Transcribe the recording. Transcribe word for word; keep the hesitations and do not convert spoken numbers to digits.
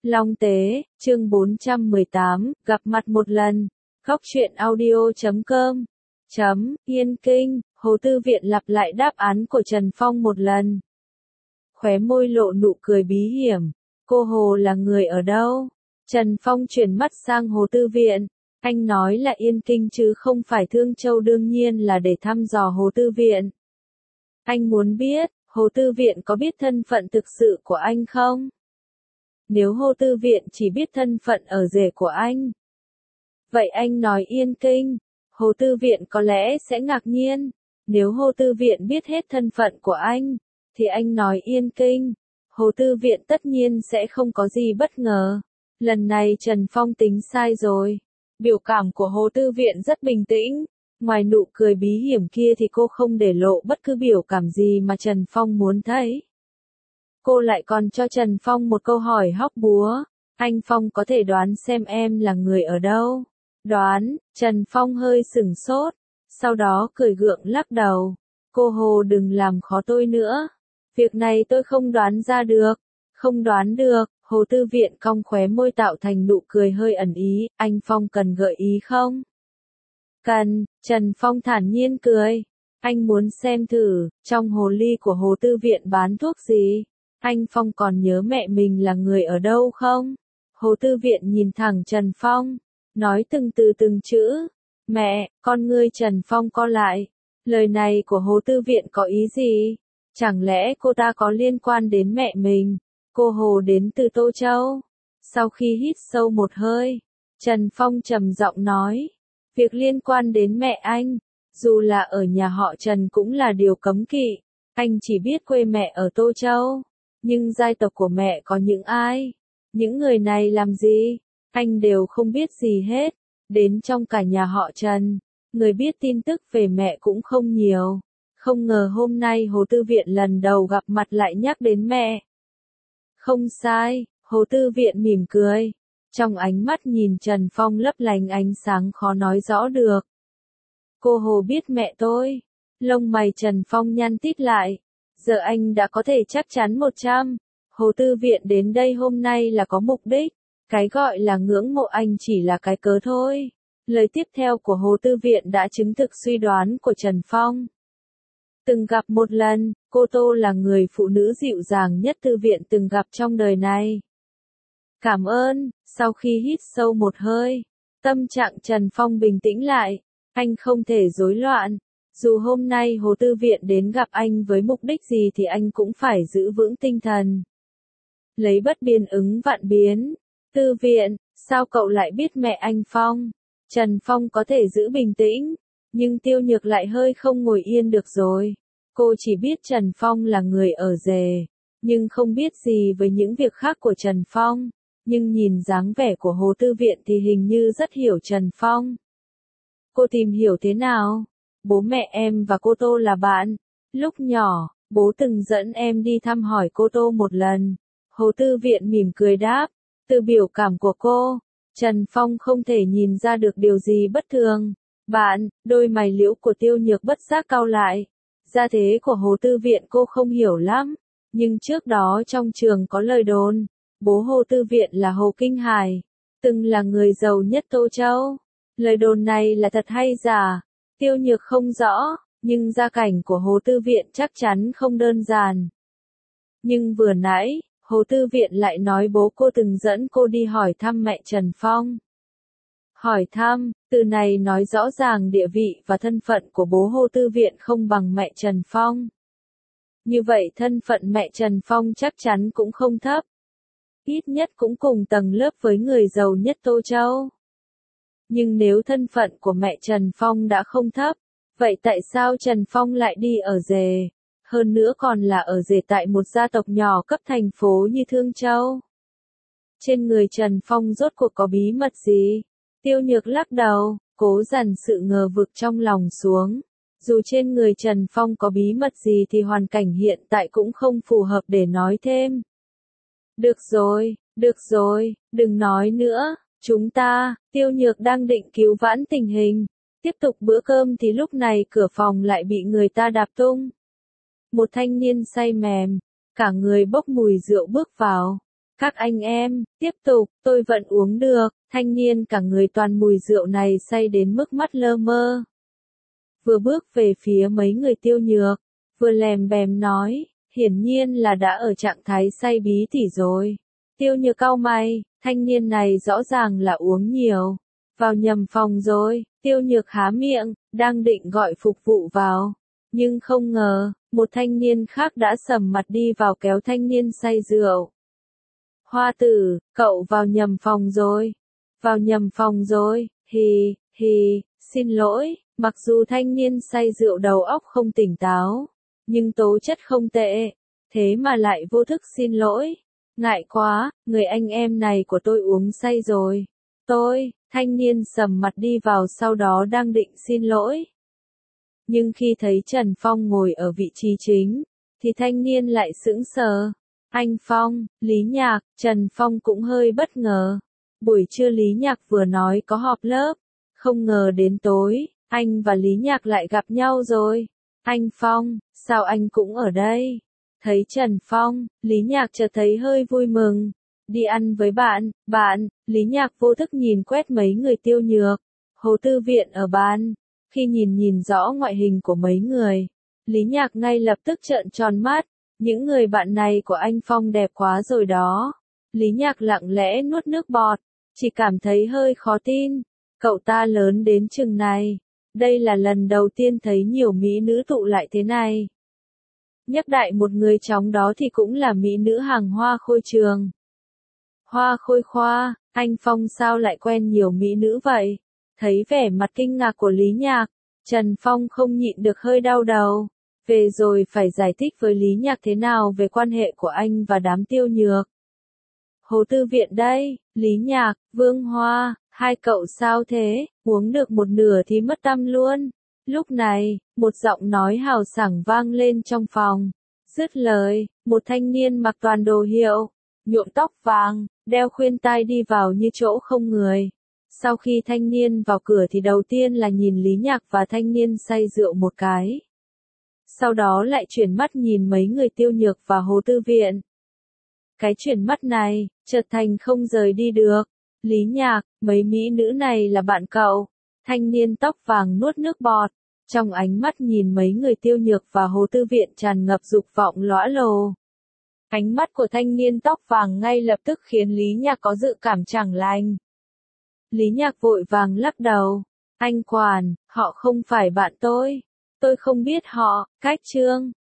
Long Tế, chương bốn trăm mười tám, gặp mặt một lần. Góc truyện audio chấm com. Chấm, Yên Kinh, Hồ Tư Viện lặp lại đáp án của Trần Phong một lần. Khóe môi lộ nụ cười bí hiểm. Cô Hồ là người ở đâu? Trần Phong chuyển mắt sang Hồ Tư Viện. Anh nói là Yên Kinh chứ không phải Thương Châu, đương nhiên là để thăm dò Hồ Tư Viện. Anh muốn biết, Hồ Tư Viện có biết thân phận thực sự của anh không? Nếu Hồ Tư Viện chỉ biết thân phận ở rể của anh, vậy anh nói Yên Kinh, Hồ Tư Viện có lẽ sẽ ngạc nhiên. Nếu Hồ Tư Viện biết hết thân phận của anh, thì anh nói Yên Kinh, Hồ Tư Viện tất nhiên sẽ không có gì bất ngờ. Lần này Trần Phong tính sai rồi. Biểu cảm của Hồ Tư Viện rất bình tĩnh. Ngoài nụ cười bí hiểm kia thì cô không để lộ bất cứ biểu cảm gì mà Trần Phong muốn thấy. Cô lại còn cho Trần Phong một câu hỏi hóc búa. Anh Phong có thể đoán xem em là người ở đâu? Đoán, Trần Phong hơi sửng sốt. Sau đó cười gượng lắc đầu. Cô Hồ đừng làm khó tôi nữa. Việc này tôi không đoán ra được. Không đoán được, Hồ Tư Viện cong khóe môi tạo thành nụ cười hơi ẩn ý. Anh Phong cần gợi ý không? Cần, Trần Phong thản nhiên cười. Anh muốn xem thử, trong hồ ly của Hồ Tư Viện bán thuốc gì? Anh Phong còn nhớ mẹ mình là người ở đâu không? Hồ Tư Viện nhìn thẳng Trần Phong, nói từng từ từng chữ. Mẹ, con ngươi Trần Phong co lại. Lời này của Hồ Tư Viện có ý gì? Chẳng lẽ cô ta có liên quan đến mẹ mình? Cô Hồ đến từ Tô Châu. Sau khi hít sâu một hơi, Trần Phong trầm giọng nói. Việc liên quan đến mẹ anh, dù là ở nhà họ Trần cũng là điều cấm kỵ. Anh chỉ biết quê mẹ ở Tô Châu. Nhưng giai tộc của mẹ có những ai? Những người này làm gì? Anh đều không biết gì hết. Đến trong cả nhà họ Trần, người biết tin tức về mẹ cũng không nhiều. Không ngờ hôm nay Hồ Tư Viện lần đầu gặp mặt lại nhắc đến mẹ. Không sai, Hồ Tư Viện mỉm cười. Trong ánh mắt nhìn Trần Phong lấp lánh ánh sáng khó nói rõ được. Cô Hồ biết mẹ tôi. Lông mày Trần Phong nhăn tít lại. Giờ anh đã có thể chắc chắn một trăm. Hồ Tư Viện đến đây hôm nay là có mục đích. Cái gọi là ngưỡng mộ anh chỉ là cái cớ thôi. Lời tiếp theo của Hồ Tư Viện đã chứng thực suy đoán của Trần Phong. Từng gặp một lần, cô Tô là người phụ nữ dịu dàng nhất Tư Viện từng gặp trong đời này. Cảm ơn, sau khi hít sâu một hơi, tâm trạng Trần Phong bình tĩnh lại. Anh không thể rối loạn. Dù hôm nay Hồ Tư Viện đến gặp anh với mục đích gì thì anh cũng phải giữ vững tinh thần. Lấy bất biến ứng vạn biến. Tư Viện, sao cậu lại biết mẹ anh Phong? Trần Phong có thể giữ bình tĩnh, nhưng Tiêu Nhược lại hơi không ngồi yên được rồi. Cô chỉ biết Trần Phong là người ở rể, nhưng không biết gì về những việc khác của Trần Phong. Nhưng nhìn dáng vẻ của Hồ Tư Viện thì hình như rất hiểu Trần Phong. Cô tìm hiểu thế nào? Bố mẹ em và cô Tô là bạn. Lúc nhỏ, bố từng dẫn em đi thăm hỏi cô Tô một lần. Hồ Tư Viện mỉm cười đáp. Từ biểu cảm của cô, Trần Phong không thể nhìn ra được điều gì bất thường. Bạn, đôi mày liễu của Tiêu Nhược bất giác cau lại. Gia thế của Hồ Tư Viện cô không hiểu lắm. Nhưng trước đó trong trường có lời đồn. Bố Hồ Tư Viện là Hồ Kinh Hải. Từng là người giàu nhất Tô Châu. Lời đồn này là thật hay giả? Tiêu Nhược không rõ, nhưng gia cảnh của Hồ Tư Viện chắc chắn không đơn giản. Nhưng vừa nãy, Hồ Tư Viện lại nói bố cô từng dẫn cô đi hỏi thăm mẹ Trần Phong. Hỏi thăm, từ này nói rõ ràng địa vị và thân phận của bố Hồ Tư Viện không bằng mẹ Trần Phong. Như vậy thân phận mẹ Trần Phong chắc chắn cũng không thấp. Ít nhất cũng cùng tầng lớp với người giàu nhất Tô Châu. Nhưng nếu thân phận của mẹ Trần Phong đã không thấp, vậy tại sao Trần Phong lại đi ở rể? Hơn nữa còn là ở rể tại một gia tộc nhỏ cấp thành phố như Thương Châu. Trên người Trần Phong rốt cuộc có bí mật gì? Tiêu Nhược lắc đầu, cố dằn sự ngờ vực trong lòng xuống. Dù trên người Trần Phong có bí mật gì thì hoàn cảnh hiện tại cũng không phù hợp để nói thêm. Được rồi, được rồi, đừng nói nữa. Chúng ta, Tiêu Nhược đang định cứu vãn tình hình. Tiếp tục bữa cơm thì lúc này cửa phòng lại bị người ta đạp tung. Một thanh niên say mềm, cả người bốc mùi rượu bước vào. Các anh em, tiếp tục, tôi vẫn uống được, thanh niên cả người toàn mùi rượu này say đến mức mắt lơ mơ. Vừa bước về phía mấy người Tiêu Nhược, vừa lèm bèm nói, hiển nhiên là đã ở trạng thái say bí tỉ rồi. Tiêu Nhược cau mày, thanh niên này rõ ràng là uống nhiều. Vào nhầm phòng rồi, Tiêu Nhược há miệng, đang định gọi phục vụ vào. Nhưng không ngờ, một thanh niên khác đã sầm mặt đi vào kéo thanh niên say rượu. Hoa tử, cậu vào nhầm phòng rồi. Vào nhầm phòng rồi, hì, hì, xin lỗi, mặc dù thanh niên say rượu đầu óc không tỉnh táo, nhưng tố chất không tệ, thế mà lại vô thức xin lỗi. Ngại quá, người anh em này của tôi uống say rồi. Tôi, thanh niên sầm mặt đi vào sau đó đang định xin lỗi. Nhưng khi thấy Trần Phong ngồi ở vị trí chính, thì thanh niên lại sững sờ. Anh Phong, Lý Nhạc, Trần Phong cũng hơi bất ngờ. Buổi trưa Lý Nhạc vừa nói có họp lớp, không ngờ đến tối, anh và Lý Nhạc lại gặp nhau rồi. Anh Phong, sao anh cũng ở đây? Thấy Trần Phong, Lý Nhạc chợt thấy hơi vui mừng. Đi ăn với bạn, bạn, Lý Nhạc vô thức nhìn quét mấy người Tiêu Nhược, Hồ Tư Viện ở bàn. Khi nhìn nhìn rõ ngoại hình của mấy người, Lý Nhạc ngay lập tức trợn tròn mắt. Những người bạn này của anh Phong đẹp quá rồi đó. Lý Nhạc lặng lẽ nuốt nước bọt, chỉ cảm thấy hơi khó tin. Cậu ta lớn đến chừng này. Đây là lần đầu tiên thấy nhiều mỹ nữ tụ lại thế này. Nhắc đại một người trong đó thì cũng là mỹ nữ hàng Hoa Khôi Trường. Hoa Khôi Khoa, anh Phong sao lại quen nhiều mỹ nữ vậy? Thấy vẻ mặt kinh ngạc của Lý Nhạc, Trần Phong không nhịn được hơi đau đầu. Về rồi phải giải thích với Lý Nhạc thế nào về quan hệ của anh và đám Tiêu Nhược. Hồ Tư Viện đây, Lý Nhạc, Vương Hoa, hai cậu sao thế, uống được một nửa thì mất tâm luôn. Lúc này, một giọng nói hào sảng vang lên trong phòng. Dứt lời, một thanh niên mặc toàn đồ hiệu, nhuộm tóc vàng, đeo khuyên tai đi vào như chỗ không người. Sau khi thanh niên vào cửa thì đầu tiên là nhìn Lý Nhạc và thanh niên say rượu một cái. Sau đó lại chuyển mắt nhìn mấy người Tiêu Nhược và Hồ Tư Viện. Cái chuyển mắt này, chợt thành không rời đi được. Lý Nhạc, mấy mỹ nữ này là bạn cậu. Thanh niên tóc vàng nuốt nước bọt. Trong ánh mắt nhìn mấy người Tiêu Nhược và Hồ Tư Viện tràn ngập dục vọng lõa lồ. Ánh mắt của thanh niên tóc vàng ngay lập tức khiến Lý Nhạc có dự cảm chẳng lành. Lý Nhạc vội vàng lắc đầu. Anh Quản, họ không phải bạn tôi. Tôi không biết họ, cách Trương,